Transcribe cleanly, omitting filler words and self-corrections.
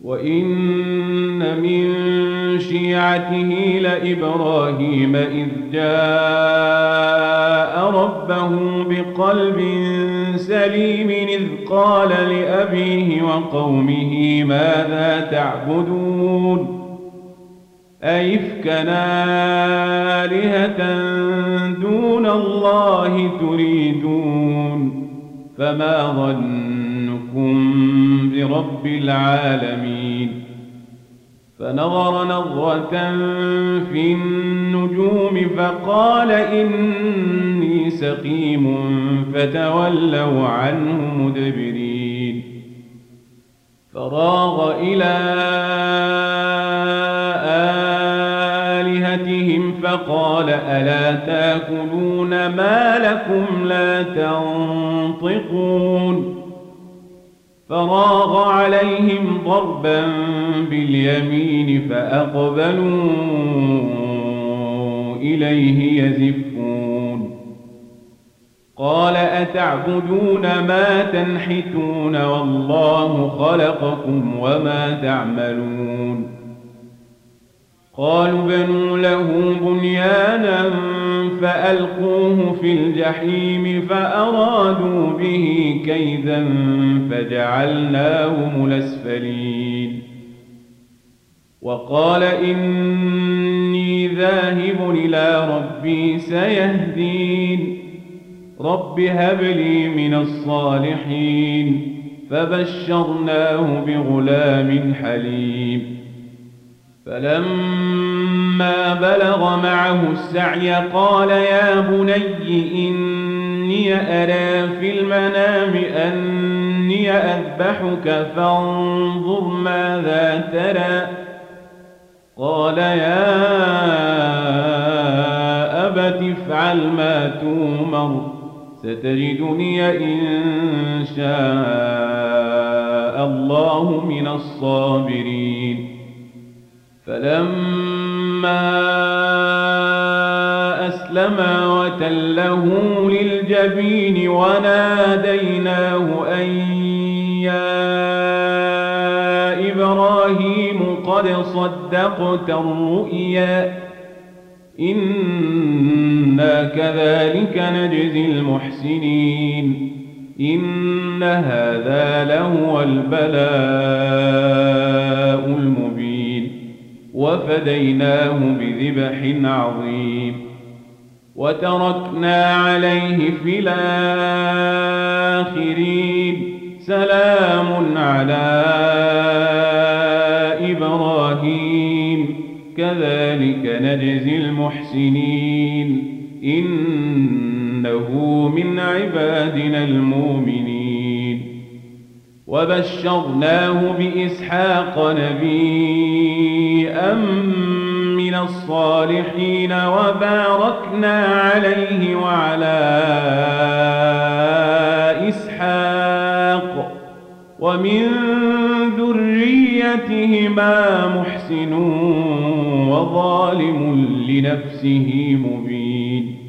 وإن من شيعته لإبراهيم إذ جاء ربه بقلب سليم إذ قال لأبيه وقومه ماذا تعبدون أئفكا آلهة دون الله تريدون فما ظنكم برب العالمين فنظر نظرة في النجوم فقال إني سقيم فتولوا عنه مدبرين فراغ إلى آلهتهم فقال ألا تأكلون ما لكم لا تنطقون فراغ عليهم ضربا باليمين فأقبلوا إليه يزفون قال أتعبدون ما تنحتون والله خلقكم وما تعملون قالوا بنوا له بنيانا فألقوه في الجحيم فأرادوا به كيدا فجعلناهم الأسفلين وقال إني ذاهب إلى ربي سيهدين رب هب لي من الصالحين فبشرناه بغلام حليم فلما بلغ معه السعي قال يا بني إني أرى في المنام أني أذبحك فانظر ماذا ترى قال يا أبت افعل ما تؤمر ستجدني إن شاء الله من الصابرين فلما أسلما وتله للجبين وناديناه أن يا إبراهيم قد صدقت الرؤيا إنا كذلك نجزي المحسنين إن هذا لهو البلاء المبين وفديناه بذبح عظيم وتركنا عليه في الآخرين سلام على إبراهيم كذلك نجزي المحسنين إنه من عبادنا المؤمنين وبشرناه بإسحاق نبيا من الصالحين وباركنا عليه وعلى إسحاق ومن ذريتهما محسن وظالم لنفسه مبين